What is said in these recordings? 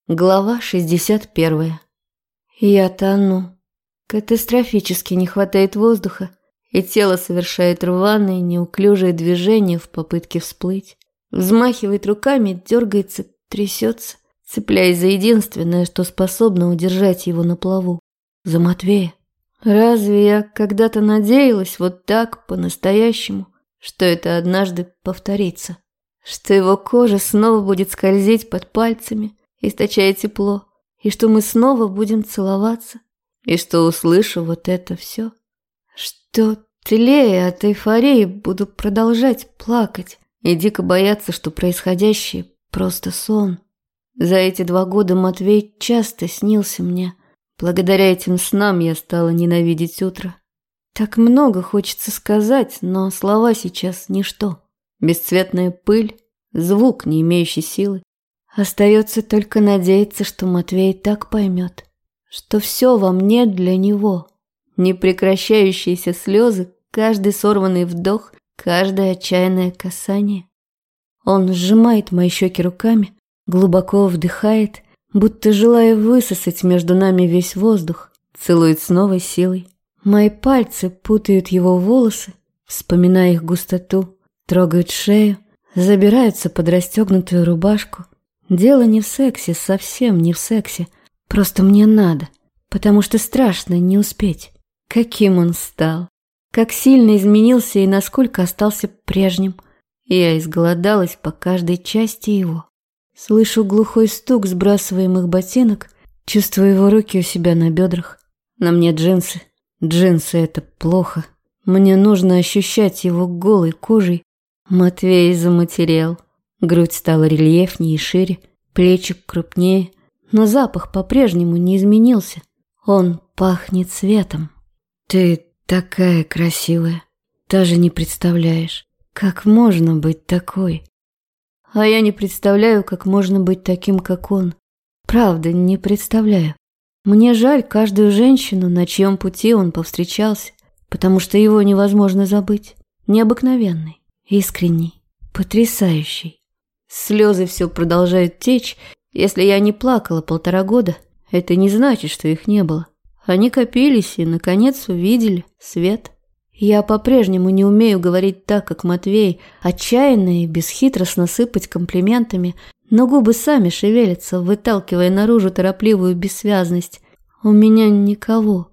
Глава 61. Я тону. Катастрофически не хватает воздуха, и тело совершает рваные, неуклюжие движения в попытке всплыть. Взмахивает руками, дергается, трясется, цепляясь за единственное, что способно удержать его на плаву. За Матвея. Разве я когда-то надеялась вот так, по-настоящему, что это однажды повторится? Что его кожа снова будет скользить под пальцами, источая тепло, и что мы снова будем целоваться, и что услышу вот это все, что, тлея от эйфории, буду продолжать плакать и дико бояться, что происходящее просто сон. За эти 2 года Матвей часто снился мне. Благодаря этим снам я стала ненавидеть утро. Так много хочется сказать, но слова сейчас ничто. Бесцветная пыль, звук, не имеющий силы. Остается только надеяться, что Матвей так поймет, что все во мне для него. Непрекращающиеся слезы, каждый сорванный вдох, каждое отчаянное касание. Он сжимает мои щеки руками, глубоко вдыхает, будто желая высосать между нами весь воздух, целует с новой силой. Мои пальцы путают его волосы, вспоминая их густоту, трогают шею, забираются под расстегнутую рубашку. Дело не в сексе, совсем не в сексе. Просто мне надо, потому что страшно не успеть. Каким он стал, как сильно изменился и насколько остался прежним. Я изголодалась по каждой части его. Слышу глухой стук сбрасываемых ботинок, чувствую его руки у себя на бедрах. На мне джинсы. Джинсы — это плохо. Мне нужно ощущать его голой кожей. Матвей заматерел. Грудь стала рельефнее и шире, плечи крупнее, но запах по-прежнему не изменился. Он пахнет цветом. Ты такая красивая, даже не представляешь, как можно быть такой. А я не представляю, как можно быть таким, как он. Правда, не представляю. Мне жаль каждую женщину, на чьем пути он повстречался, потому что его невозможно забыть. Необыкновенный, искренний, потрясающий. Слезы все продолжают течь. Если я не плакала 1,5 года, это не значит, что их не было. Они копились и, наконец, увидели свет. Я по-прежнему не умею говорить так, как Матвей, отчаянно и бесхитростно сыпать комплиментами, но губы сами шевелятся, выталкивая наружу торопливую бессвязность. У меня никого,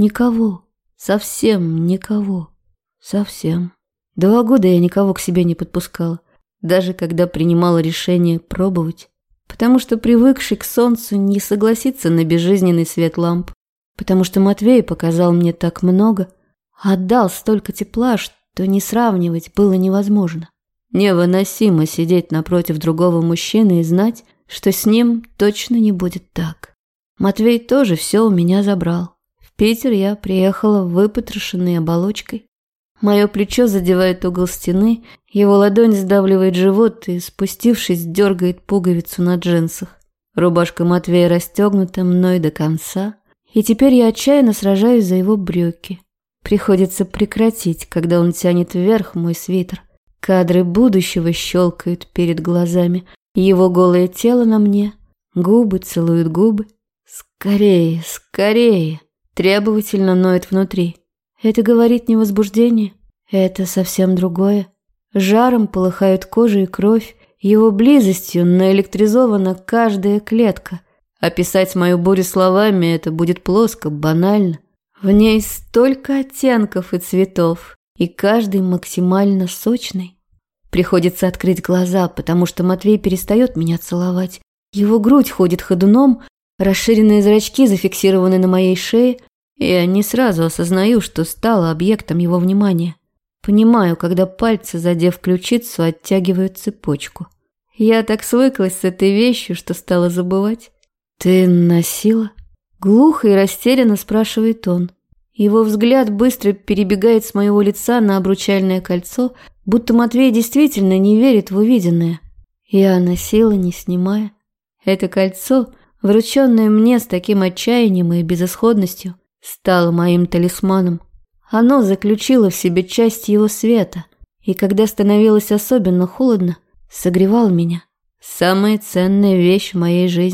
совсем никого, совсем. 2 года я никого к себе не подпускала. Даже когда принимала решение пробовать, потому что привыкший к солнцу не согласится на безжизненный свет ламп, потому что Матвей показал мне так много, отдал столько тепла, что не сравнивать было невозможно. Невыносимо сидеть напротив другого мужчины и знать, что с ним точно не будет так. Матвей тоже все у меня забрал. В Питер я приехала выпотрошенной оболочкой. Мое плечо задевает угол стены, его ладонь сдавливает живот и, спустившись, дергает пуговицу на джинсах. Рубашка Матвея расстегнута мной до конца, и теперь я отчаянно сражаюсь за его брюки. Приходится прекратить, когда он тянет вверх мой свитер. Кадры будущего щелкают перед глазами, его голое тело на мне, губы целуют губы. Скорее, скорее, требовательно ноет внутри. Это говорит не возбуждение, это совсем другое. Жаром полыхают кожа и кровь, его близостью наэлектризована каждая клетка. Описать мою бурю словами это будет плоско, банально. В ней столько оттенков и цветов, и каждый максимально сочный. Приходится открыть глаза, потому что Матвей перестает меня целовать. Его грудь ходит ходуном, расширенные зрачки зафиксированы на моей шее. Я не сразу осознаю, что стала объектом его внимания. Понимаю, когда пальцы, задев ключицу, оттягивают цепочку. Я так свыклась с этой вещью, что стала забывать. «Ты носила?» Глухо и растерянно спрашивает он. Его взгляд быстро перебегает с моего лица на обручальное кольцо, будто Матвей действительно не верит в увиденное. Я носила, не снимая. Это кольцо, врученное мне с таким отчаянием и безысходностью, стало моим талисманом. Оно заключило в себе часть его света, и когда становилось особенно холодно, согревало меня. Самая ценная вещь в моей жизни.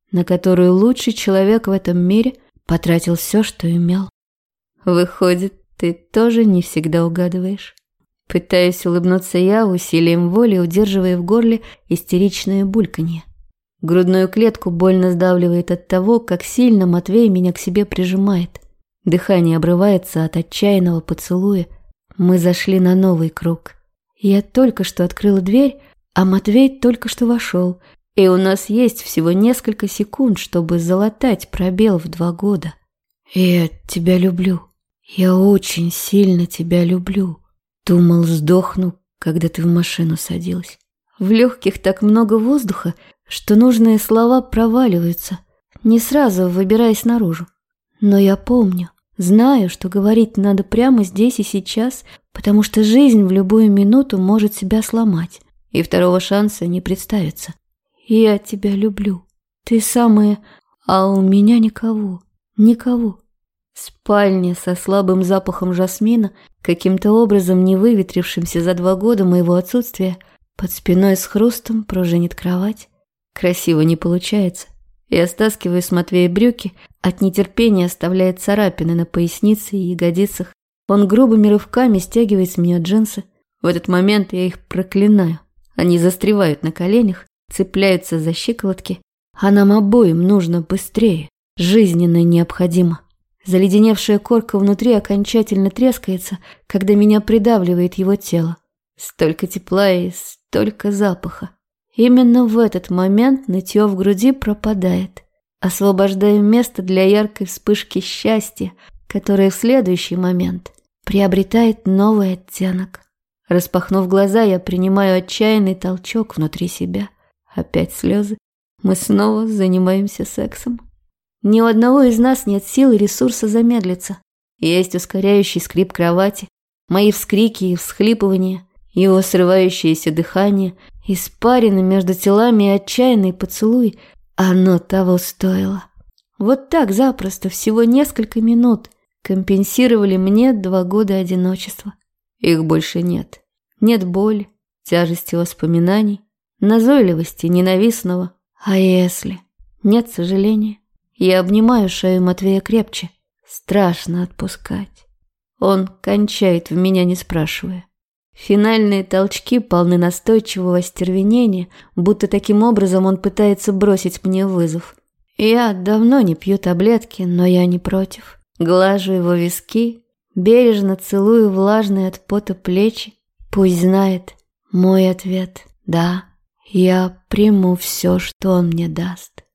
на которую лучший человек в этом мире потратил все, что имел. Выходит, ты тоже не всегда угадываешь. Пытаюсь улыбнуться я, усилием воли удерживая в горле истеричное бульканье. Грудную клетку больно сдавливает от того, как сильно Матвей меня к себе прижимает. Дыхание обрывается от отчаянного поцелуя. Мы зашли на новый круг. Я только что открыла дверь, а Матвей только что вошел, и у нас есть всего несколько секунд, чтобы залатать пробел в 2 года. «Я тебя люблю. Я очень сильно тебя люблю. Думал, сдохну, когда ты в машину садилась». В легких так много воздуха, что нужные слова проваливаются, не сразу выбираясь наружу. Но я помню, знаю, что говорить надо прямо здесь и сейчас, потому что жизнь в любую минуту может себя сломать, и второго шанса не представится. Я тебя люблю. Ты самая... А у меня никого. Никого. Спальня со слабым запахом жасмина, каким-то образом не выветрившимся за 2 года моего отсутствия, под спиной с хрустом пружинит кровать. Красиво не получается. Я стаскиваю с Матвея брюки, от нетерпения оставляя царапины на пояснице и ягодицах. Он грубыми рывками стягивает с меня джинсы. В этот момент я их проклинаю. Они застревают на коленях, цепляются за щиколотки. А нам обоим нужно быстрее, жизненно необходимо. Заледеневшая корка внутри окончательно трескается, когда меня придавливает его тело. Столько тепла и столько запаха. Именно в этот момент нытье в груди пропадает, освобождая место для яркой вспышки счастья, которое в следующий момент приобретает новый оттенок. Распахнув глаза, я принимаю отчаянный толчок внутри себя. Опять слезы. Мы снова занимаемся сексом. Ни у одного из нас нет сил и ресурса замедлиться. Есть ускоряющий скрип кровати, мои вскрики и всхлипывания, его срывающееся дыхание, испарины между телами и отчаянный поцелуй. Оно того стоило. Вот так запросто, всего несколько минут, компенсировали мне 2 года одиночества. Их больше нет. Нет боли, тяжести воспоминаний, назойливости ненавистного. А если? Нет сожаления. Я обнимаю шею Матвея крепче. Страшно отпускать. Он кончает в меня, не спрашивая. Финальные толчки полны настойчивого остервенения, будто таким образом он пытается бросить мне вызов. Я давно не пью таблетки, но я не против. Глажу его виски, бережно целую влажные от пота плечи. Пусть знает, мой ответ – да, я приму все, что он мне даст.